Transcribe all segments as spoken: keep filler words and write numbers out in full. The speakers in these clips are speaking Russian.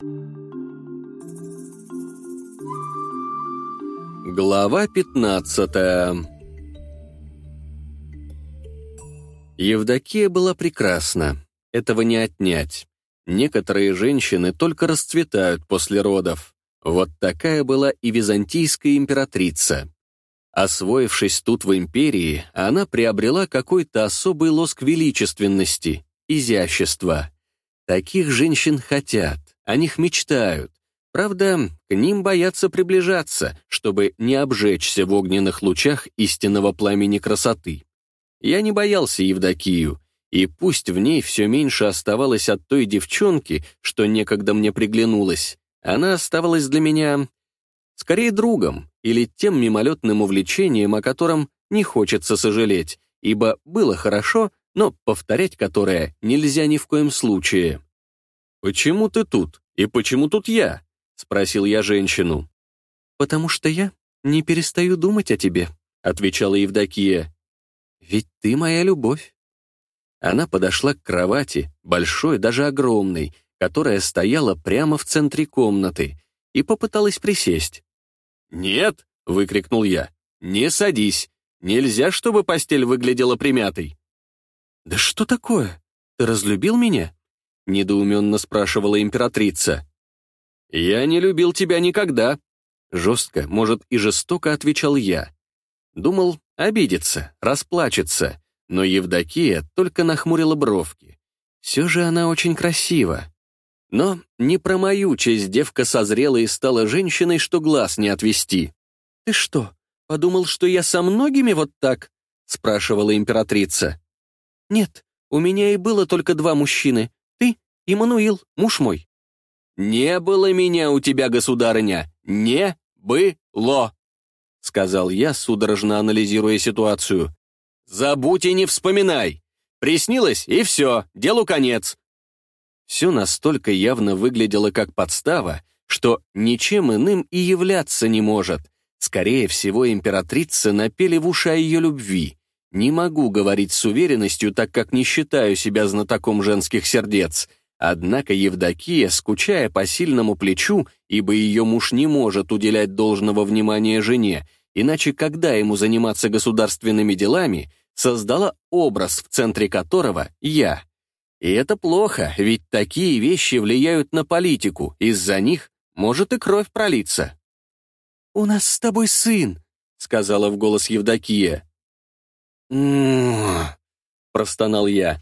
Глава пятнадцатая. Евдокия была прекрасна, этого не отнять. Некоторые женщины только расцветают после родов. Вот такая была и византийская императрица. Освоившись тут в империи, она приобрела какой-то особый лоск величественности, изящества. Таких женщин хотят, о них мечтают. Правда, к ним боятся приближаться, чтобы не обжечься в огненных лучах истинного пламени красоты. Я не боялся Евдокию, и пусть в ней все меньше оставалось от той девчонки, что некогда мне приглянулась, она оставалась для меня скорее другом или тем мимолетным увлечением, о котором не хочется сожалеть, ибо было хорошо, но повторять которое нельзя ни в коем случае. «Почему ты тут? И почему тут я?» — спросил я женщину. «Потому что я не перестаю думать о тебе», — отвечала Евдокия. «Ведь ты моя любовь». Она подошла к кровати, большой, даже огромной, которая стояла прямо в центре комнаты, и попыталась присесть. «Нет!» — выкрикнул я. «Не садись! Нельзя, чтобы постель выглядела примятой!» «Да что такое? Ты разлюбил меня?» — недоуменно спрашивала императрица. «Я не любил тебя никогда», — жестко, может, и жестоко отвечал я. Думал, обидится, расплачется, но Евдокия только нахмурила бровки. Все же она очень красива. Но не про мою честь девка созрела и стала женщиной, что глаз не отвести. «Ты что, подумал, что я со многими вот так?» — спрашивала императрица. «Нет, у меня и было только два мужчины, ты и Мануил, муж мой». «Не было меня у тебя, государыня, не было», — сказал я, судорожно анализируя ситуацию. «Забудь и не вспоминай. Приснилось, и все, делу конец». Все настолько явно выглядело как подстава, что ничем иным и являться не может. Скорее всего, императрицы напели в уши о ее любви. Не могу говорить с уверенностью, так как не считаю себя знатоком женских сердец. Однако Евдокия, скучая по сильному плечу, ибо ее муж не может уделять должного внимания жене, иначе когда ему заниматься государственными делами, создала образ, в центре которого я. И это плохо, ведь такие вещи влияют на политику, из-за них может и кровь пролиться. «У нас с тобой сын», — сказала в голос Евдокия. «М-м-м», простонал я.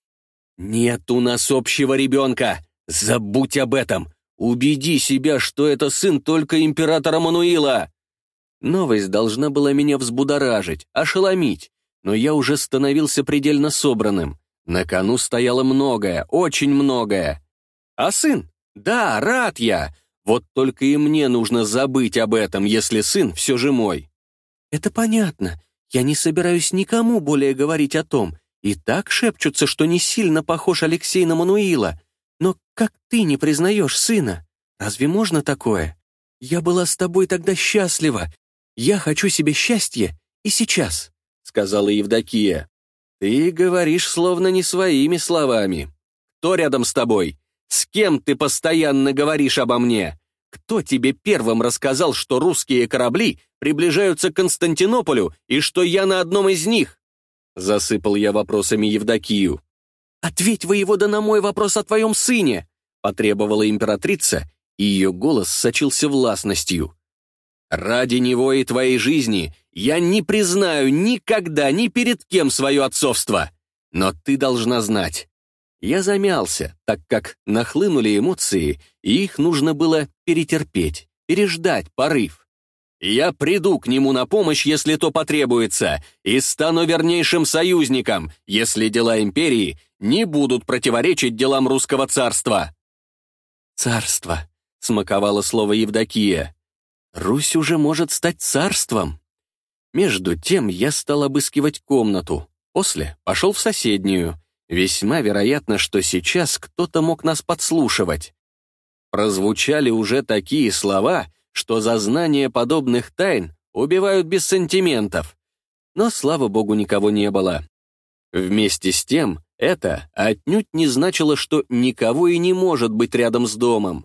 «Нет у нас общего ребенка! Забудь об этом! Убеди себя, что это сын только императора Мануила!» Новость должна была меня взбудоражить, ошеломить, но я уже становился предельно собранным. На кону стояло многое, очень многое. А сын? Да, рад я. Вот только и мне нужно забыть об этом, если сын все же мой. Это понятно. Я не собираюсь никому более говорить о том. И так шепчутся, что не сильно похож Алексей на Мануила. Но как ты не признаешь сына? Разве можно такое? Я была с тобой тогда счастлива. Я хочу себе счастья и сейчас, сказала Евдокия. «Ты говоришь словно не своими словами. Кто рядом с тобой? С кем ты постоянно говоришь обо мне? Кто тебе первым рассказал, что русские корабли приближаются к Константинополю и что я на одном из них?» Засыпал я вопросами Евдокию. «Ответь, воевода, на мой вопрос о твоем сыне!» потребовала императрица, и ее голос сочился властностью. «Ради него и твоей жизни я не признаю никогда ни перед кем свое отцовство. Но ты должна знать». Я замялся, так как нахлынули эмоции, и их нужно было перетерпеть, переждать порыв. «Я приду к нему на помощь, если то потребуется, и стану вернейшим союзником, если дела империи не будут противоречить делам русского царства». «Царство», — смаковало слово Евдокия. «Русь уже может стать царством». Между тем я стал обыскивать комнату, после пошел в соседнюю. Весьма вероятно, что сейчас кто-то мог нас подслушивать. Прозвучали уже такие слова, что за знание подобных тайн убивают без сантиментов. Но, слава богу, никого не было. Вместе с тем, это отнюдь не значило, что никого и не может быть рядом с домом.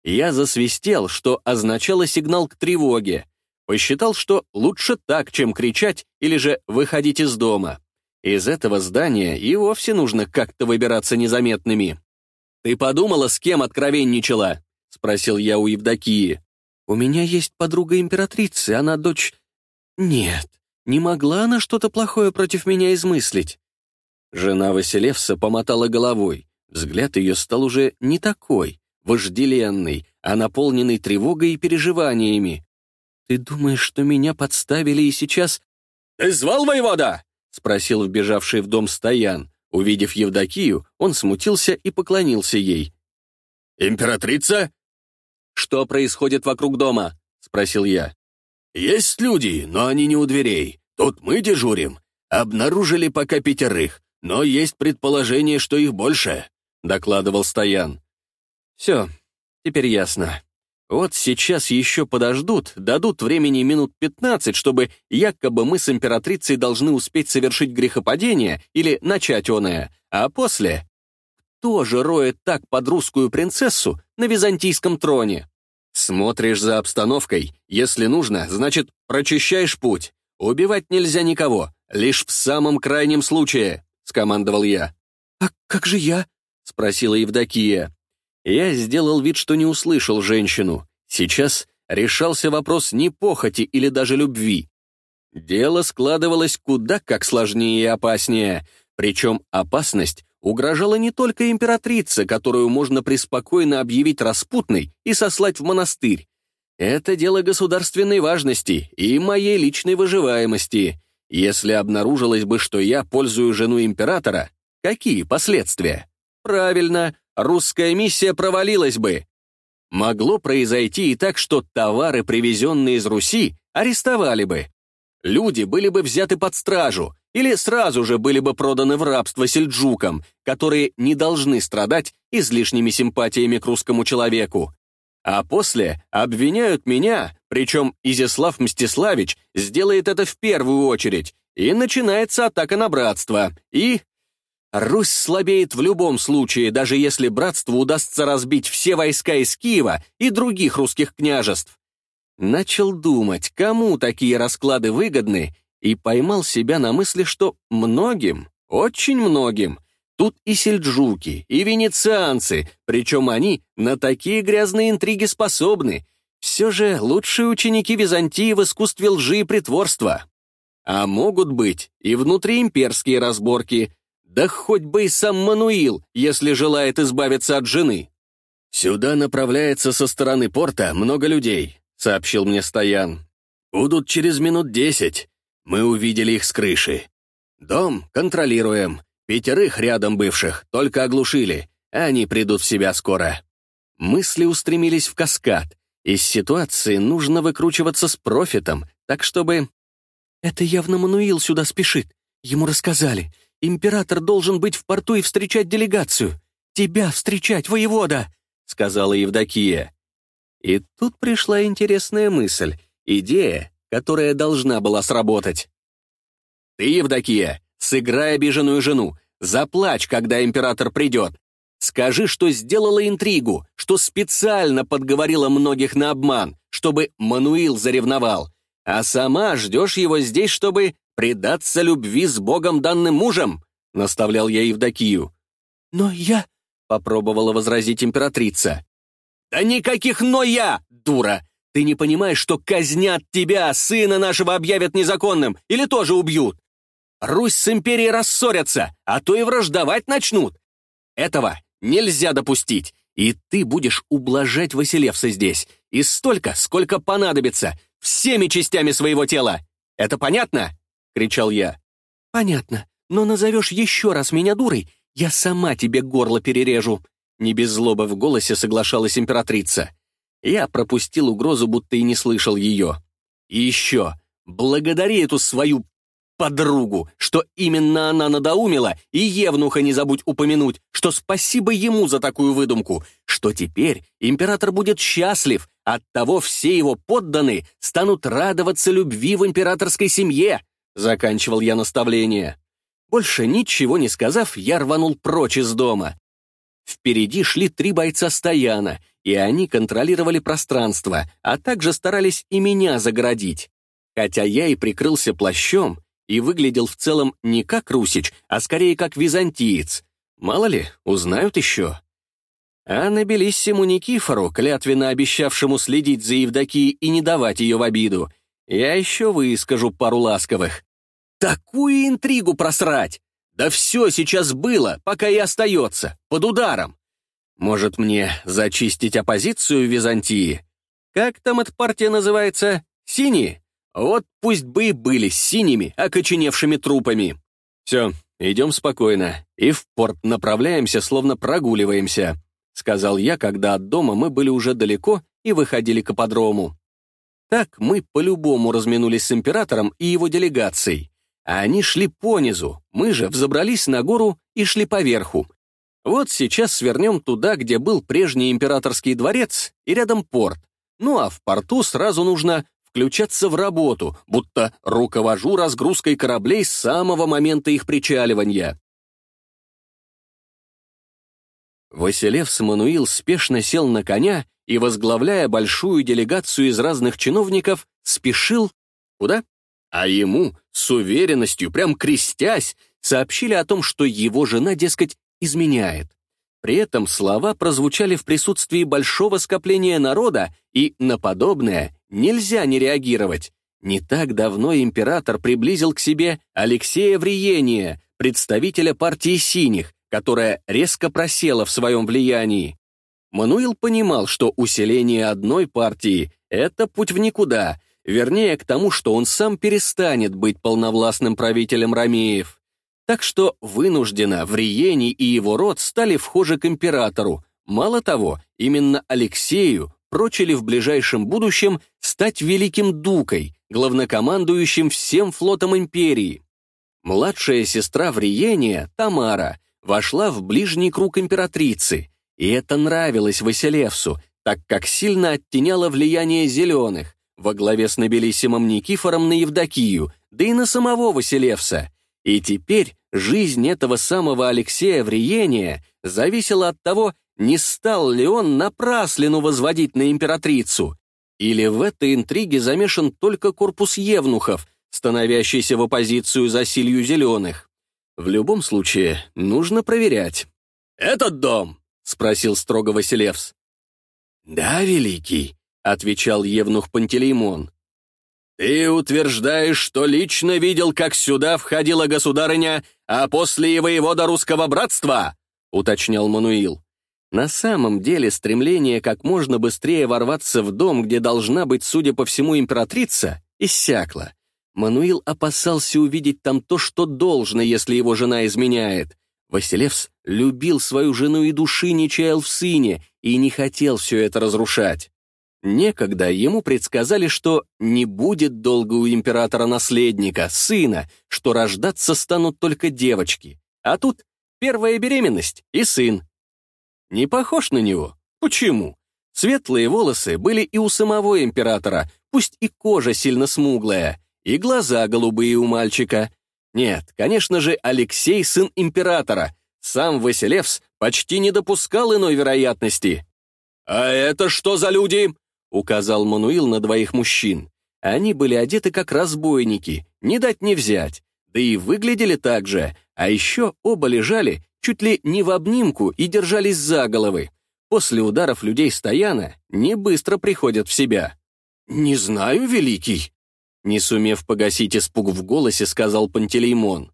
Я засвистел, что означало сигнал к тревоге. Посчитал, что лучше так, чем кричать или же выходить из дома. Из этого здания и вовсе нужно как-то выбираться незаметными. «Ты подумала, с кем откровенничала?» — спросил я у Евдокии. «У меня есть подруга императрицы, она дочь...» «Нет, не могла она что-то плохое против меня измыслить». Жена Василевса помотала головой. Взгляд ее стал уже не такой, вожделенный, а наполненный тревогой и переживаниями. «Ты думаешь, что меня подставили и сейчас...» «Ты звал воевода?» — спросил вбежавший в дом Стоян. Увидев Евдокию, он смутился и поклонился ей. «Императрица?» «Что происходит вокруг дома?» — спросил я. «Есть люди, но они не у дверей. Тут мы дежурим. Обнаружили пока пятерых, но есть предположение, что их больше», — докладывал Стоян. «Все, теперь ясно. Вот сейчас еще подождут, дадут времени минут пятнадцать, чтобы якобы мы с императрицей должны успеть совершить грехопадение или начать оное, а после... Кто же роет так под русскую принцессу на византийском троне? Смотришь за обстановкой, если нужно, значит, прочищаешь путь. Убивать нельзя никого, лишь в самом крайнем случае», — скомандовал я. «А как же я?» — спросила Евдокия. Я сделал вид, что не услышал женщину. Сейчас решался вопрос не похоти или даже любви. Дело складывалось куда как сложнее и опаснее, причем опасность угрожала не только императрице, которую можно преспокойно объявить распутной и сослать в монастырь. Это дело государственной важности и моей личной выживаемости. Если обнаружилось бы, что я пользую жену императора, какие последствия? Правильно, русская миссия провалилась бы. Могло произойти и так, что товары, привезенные из Руси, арестовали бы. Люди были бы взяты под стражу или сразу же были бы проданы в рабство сельджукам, которые не должны страдать излишними симпатиями к русскому человеку. А после обвиняют меня, причем Изяслав Мстиславич сделает это в первую очередь, и начинается атака на братство, и... Русь слабеет в любом случае, даже если братству удастся разбить все войска из Киева и других русских княжеств. Начал думать, кому такие расклады выгодны, и поймал себя на мысли, что многим, очень многим, тут и сельджуки, и венецианцы, причем они на такие грязные интриги способны. Все же лучшие ученики Византии в искусстве лжи и притворства. А могут быть и внутриимперские разборки, да хоть бы и сам Мануил, если желает избавиться от жены. «Сюда направляется со стороны порта много людей», — сообщил мне Стоян. «Будут через минут десять. Мы увидели их с крыши. Дом контролируем. Пятерых рядом бывших, только оглушили. Они придут в себя скоро». Мысли устремились в каскад. Из ситуации нужно выкручиваться с профитом, так чтобы... «Это явно Мануил сюда спешит. Ему рассказали. Император должен быть в порту и встречать делегацию. Тебя встречать, воевода!» — сказала Евдокия. И тут пришла интересная мысль, идея, которая должна была сработать. «Ты, Евдокия, сыграй обиженную жену, заплачь, когда император придет. Скажи, что сделала интригу, что специально подговорила многих на обман, чтобы Мануил заревновал, а сама ждешь его здесь, чтобы предаться любви с Богом данным мужем», — наставлял я Евдокию. «Но я...» — попробовала возразить императрица. «Да никаких «но я», дура! Ты не понимаешь, что казнят тебя, сына нашего объявят незаконным или тоже убьют? Русь с империей рассорятся, а то и враждовать начнут. Этого нельзя допустить, и ты будешь ублажать Василевса здесь, и столько, сколько понадобится, всеми частями своего тела. Это понятно?» — кричал я. «Понятно, но назовешь еще раз меня дурой, я сама тебе горло перережу», — не без злобы в голосе соглашалась императрица. Я пропустил угрозу, будто и не слышал ее. «И еще, благодари эту свою подругу, что именно она надоумила, и Евнуха не забудь упомянуть, что спасибо ему за такую выдумку, что теперь император будет счастлив, оттого все его подданные станут радоваться любви в императорской семье», — заканчивал я наставление. Больше ничего не сказав, я рванул прочь из дома. Впереди шли три бойца Стояна, и они контролировали пространство, а также старались и меня загородить. Хотя я и прикрылся плащом, и выглядел в целом не как русич, а скорее как византиец. Мало ли, узнают еще. А на Белиссиму Никифору, клятвенно обещавшему следить за Евдокией и не давать ее в обиду, я еще выскажу пару ласковых. Такую интригу просрать! Да все сейчас было, пока и остается, под ударом. Может, мне зачистить оппозицию в Византии? Как там эта партия называется? Синие? Вот пусть бы и были синими, окоченевшими трупами. Все, идем спокойно, и в порт направляемся, словно прогуливаемся, сказал я, когда от дома мы были уже далеко и выходили к ипподрому. Так мы по-любому разминулись с императором и его делегацией, а они шли понизу, мы же взобрались на гору и шли поверху. Вот сейчас свернем туда, где был прежний императорский дворец, и рядом порт. Ну а в порту сразу нужно включаться в работу, будто руковожу разгрузкой кораблей с самого момента их причаливания. Василевс Мануил спешно сел на коня и, возглавляя большую делегацию из разных чиновников, спешил... Куда? А ему, с уверенностью, прям крестясь, сообщили о том, что его жена, дескать, изменяет. При этом слова прозвучали в присутствии большого скопления народа, и на подобное нельзя не реагировать. Не так давно император приблизил к себе Алексея Вриения, представителя партии синих, которая резко просела в своем влиянии. Мануил понимал, что усиление одной партии — это путь в никуда, вернее, к тому, что он сам перестанет быть полновластным правителем ромеев. Так что вынужденно Вриений и его род стали вхожи к императору. Мало того, именно Алексею прочили в ближайшем будущем стать великим дукой, главнокомандующим всем флотом империи. Младшая сестра Вриения, Тамара, вошла в ближний круг императрицы, и это нравилось Василевсу, так как сильно оттеняло влияние зеленых, во главе с Нобелиссимом Никифором на Евдокию, да и на самого Василевса. И теперь жизнь этого самого Алексея Вриения зависела от того, не стал ли он напраслину возводить на императрицу, или в этой интриге замешан только корпус евнухов, становящийся в оппозицию засилью зеленых. В любом случае, нужно проверять. «Этот дом?» — спросил строго Василевс. «Да, великий», — отвечал евнух Пантелеймон. «Ты утверждаешь, что лично видел, как сюда входила государыня, а после и воевода русского братства?» — уточнял Мануил. На самом деле стремление как можно быстрее ворваться в дом, где должна быть, судя по всему, императрица, иссякло. Мануил опасался увидеть там то, что должно, если его жена изменяет. Василевс любил свою жену и души не чаял в сыне и не хотел все это разрушать. Некогда ему предсказали, что не будет долго у императора наследника, сына, что рождаться станут только девочки. А тут первая беременность и сын. Не похож на него? Почему? Светлые волосы были и у самого императора, пусть и кожа сильно смуглая, и глаза голубые у мальчика. Нет, конечно же, Алексей — сын императора. Сам Василевс почти не допускал иной вероятности. «А это что за люди?» — указал Мануил на двоих мужчин. Они были одеты как разбойники, не дать не взять, да и выглядели так же, а еще оба лежали чуть ли не в обнимку и держались за головы. После ударов людей Стояна не быстро приходят в себя. «Не знаю, великий», — не сумев погасить испуг в голосе, сказал Пантелеймон.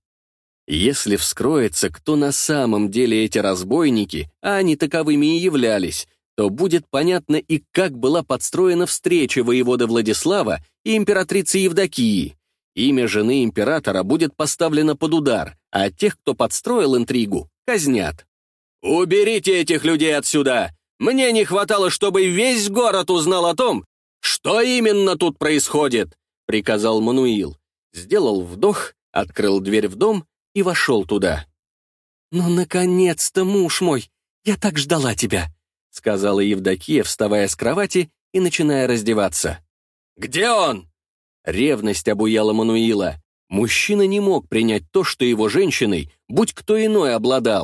Если вскроется, кто на самом деле эти разбойники, а они таковыми и являлись, то будет понятно и как была подстроена встреча воевода Владислава и императрицы Евдокии. Имя жены императора будет поставлено под удар, а тех, кто подстроил интригу, казнят. «Уберите этих людей отсюда! Мне не хватало, чтобы весь город узнал о том, что именно тут происходит!» — приказал Мануил. Сделал вдох, открыл дверь в дом и вошел туда. «Ну, наконец-то, муж мой! Я так ждала тебя!» — сказала Евдокия, вставая с кровати и начиная раздеваться. «Где он?» Ревность обуяла Мануила. Мужчина не мог принять то, что его женщиной, будь кто иной, обладал.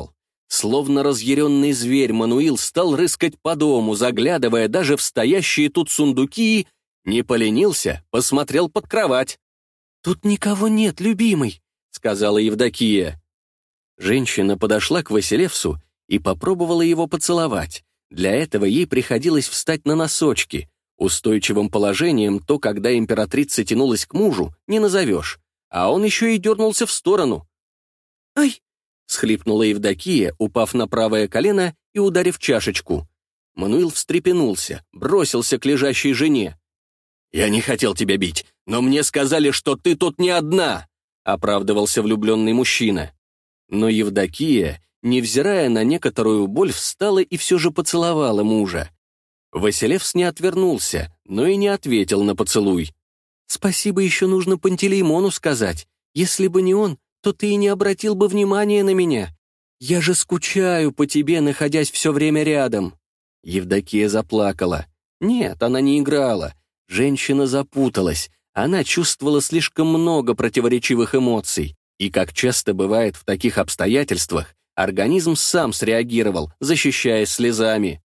Словно разъяренный зверь, Мануил стал рыскать по дому, заглядывая даже в стоящие тут сундуки и, не поленился, посмотрел под кровать. «Тут никого нет, любимый», — сказала Евдокия. Женщина подошла к Василевсу и попробовала его поцеловать. Для этого ей приходилось встать на носочки. Устойчивым положением то, когда императрица тянулась к мужу, не назовешь, а он еще и дернулся в сторону. «Ай!» — всхлипнула Евдокия, упав на правое колено и ударив чашечку. Мануил встрепенулся, бросился к лежащей жене. «Я не хотел тебя бить, но мне сказали, что ты тут не одна», — оправдывался влюбленный мужчина. Но Евдокия, невзирая на некоторую боль, встала и все же поцеловала мужа. Василевс не отвернулся, но и не ответил на поцелуй. «Спасибо еще нужно Пантелеймону сказать. Если бы не он, то ты и не обратил бы внимания на меня. Я же скучаю по тебе, находясь все время рядом». Евдокия заплакала. Нет, она не играла. Женщина запуталась. Она чувствовала слишком много противоречивых эмоций. И, как часто бывает в таких обстоятельствах, организм сам среагировал, защищаясь слезами.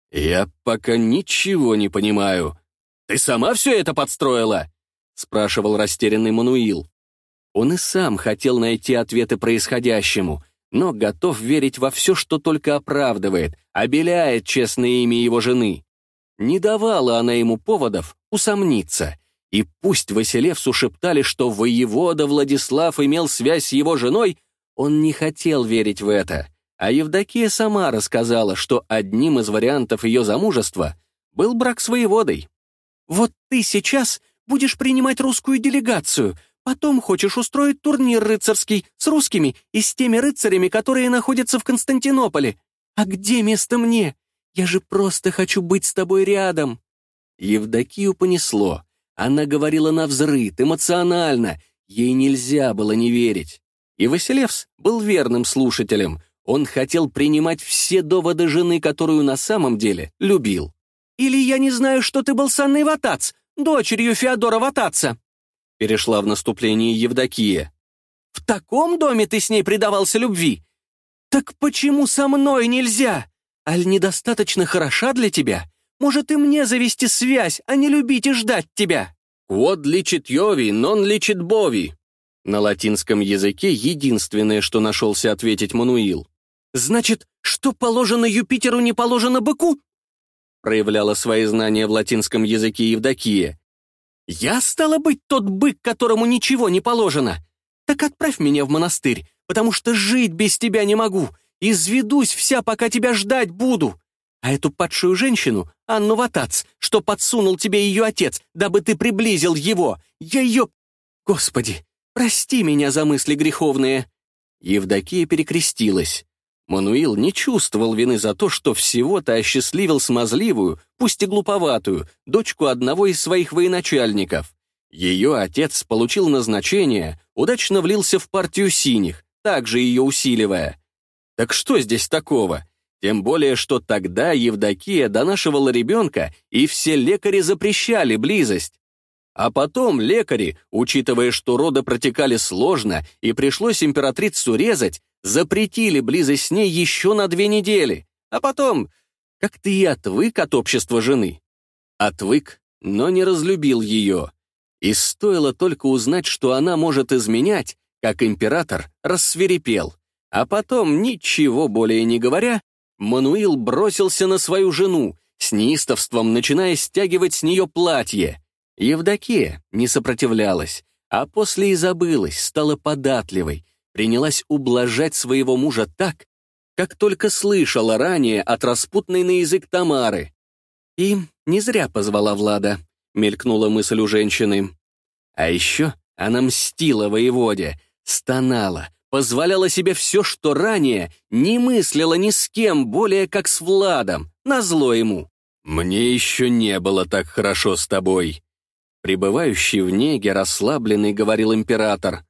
«Я пока ничего не понимаю. Ты сама все это подстроила?» — спрашивал растерянный Мануил. Он и сам хотел найти ответы происходящему, но готов верить во все, что только оправдывает, обеляет честное имя его жены. Не давала она ему поводов усомниться. И пусть Василевсу шептали, что воевода Владислав имел связь с его женой, он не хотел верить в это. А Евдокия сама рассказала, что одним из вариантов ее замужества был брак с воеводой. «Вот ты сейчас будешь принимать русскую делегацию, потом хочешь устроить турнир рыцарский с русскими и с теми рыцарями, которые находятся в Константинополе. А где место мне? Я же просто хочу быть с тобой рядом». Евдокию понесло. Она говорила навзрыд, эмоционально. Ей нельзя было не верить. И Василевс был верным слушателем. Он хотел принимать все доводы жены, которую на самом деле любил. «Или я не знаю, что ты был с Анной Ватац, дочерью Феодора Ватаца», перешла в наступление Евдокия. «В таком доме ты с ней предавался любви? Так почему со мной нельзя? Аль недостаточно хороша для тебя? Может, и мне завести связь, а не любить и ждать тебя?» «Quod licet Jovi, non licet bovi». На латинском языке единственное, что нашелся ответить Мануил. «Значит, что положено Юпитеру, не положено быку?» Проявляла свои знания в латинском языке Евдокия. «Я, стала быть, тот бык, которому ничего не положено. Так отправь меня в монастырь, потому что жить без тебя не могу. Изведусь вся, пока тебя ждать буду. А эту падшую женщину, Анну Ватац, что подсунул тебе ее отец, дабы ты приблизил его, я ее... Господи, прости меня за мысли греховные». Евдокия перекрестилась. Мануил не чувствовал вины за то, что всего-то осчастливил смазливую, пусть и глуповатую, дочку одного из своих военачальников. Ее отец получил назначение, удачно влился в партию синих, также ее усиливая. Так что здесь такого? Тем более, что тогда Евдокия донашивала ребенка, и все лекари запрещали близость. А потом лекари, учитывая, что роды протекали сложно и пришлось императрицу резать, запретили близость с ней еще на две недели. А потом как-то и отвык от общества жены. Отвык, но не разлюбил ее. И стоило только узнать, что она может изменять, как император рассвирепел. А потом, ничего более не говоря, Мануил бросился на свою жену, с неистовством начиная стягивать с нее платье. Евдокия не сопротивлялась, а после и забылась, стала податливой, принялась ублажать своего мужа так, как только слышала ранее от распутной на язык Тамары. И не зря позвала Влада, мелькнула мысль у женщины. А еще она мстила воеводе, стонала, позволяла себе все, что ранее не мыслила ни с кем, более как с Владом, назло ему. «Мне еще не было так хорошо с тобой», пребывающий в неге, расслабленный, говорил император.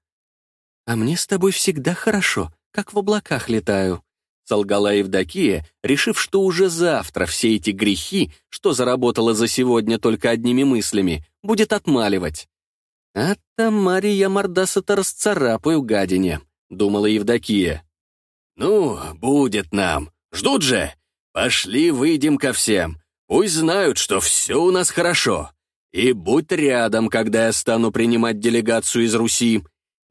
«А мне с тобой всегда хорошо, как в облаках летаю», солгала Евдокия, решив, что уже завтра все эти грехи, что заработала за сегодня только одними мыслями, будет отмаливать. «А Тамаре я мордаса-то расцарапаю, гадине», — думала Евдокия. «Ну, будет нам. Ждут же. Пошли, выйдем ко всем. Пусть знают, что все у нас хорошо. И будь рядом, когда я стану принимать делегацию из Руси.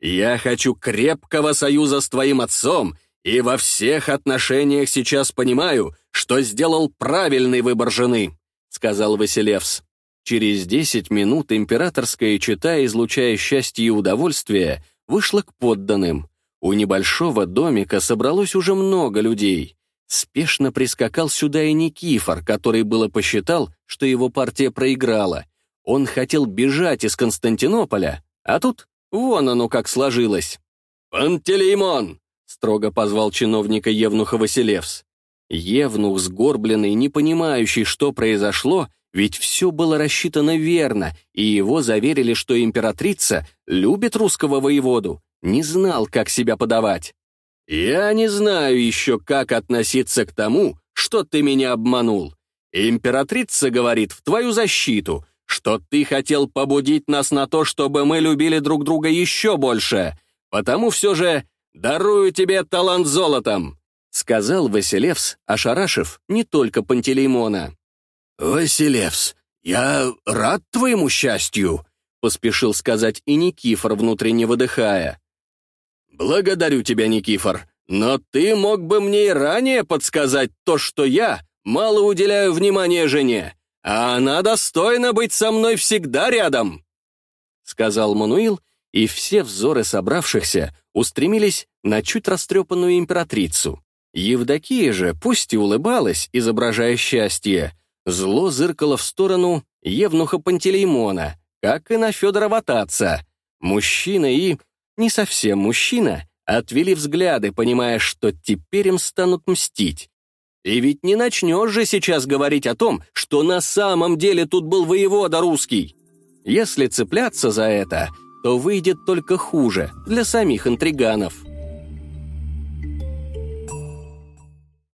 Я хочу крепкого союза с твоим отцом, и во всех отношениях сейчас понимаю, что сделал правильный выбор жены», — сказал Василевс. Через десять минут императорская чета, излучая счастье и удовольствие, вышла к подданным. У небольшого домика собралось уже много людей. Спешно прискакал сюда и Никифор, который было посчитал, что его партия проиграла. Он хотел бежать из Константинополя, а тут вон оно как сложилось. «Пантелеймон!» — строго позвал чиновника Евнуха Василевс. Евнух, сгорбленный, не понимающий, что произошло, ведь все было рассчитано верно, и его заверили, что императрица любит русского воеводу, не знал, как себя подавать. «Я не знаю еще, как относиться к тому, что ты меня обманул. Императрица говорит в твою защиту, что ты хотел побудить нас на то, чтобы мы любили друг друга еще больше, потому все же дарую тебе талант золотом», — сказал Василевс, ошарашив не только Пантелеймона. «Василевс, я рад твоему счастью», — поспешил сказать и Никифор, внутренне выдыхая. «Благодарю тебя, Никифор, но ты мог бы мне и ранее подсказать то, что я мало уделяю внимания жене, а она достойна быть со мной всегда рядом», — сказал Мануил, и все взоры собравшихся устремились на чуть растрепанную императрицу. Евдокия же, пусть и улыбалась, изображая счастье, зло зыркало в сторону евнуха Пантелеймона, как и на Федора Ватаца. Мужчина и... не совсем мужчина, отвели взгляды, понимая, что теперь им станут мстить. И ведь не начнешь же сейчас говорить о том, что на самом деле тут был воевода русский. Если цепляться за это, то выйдет только хуже для самих интриганов.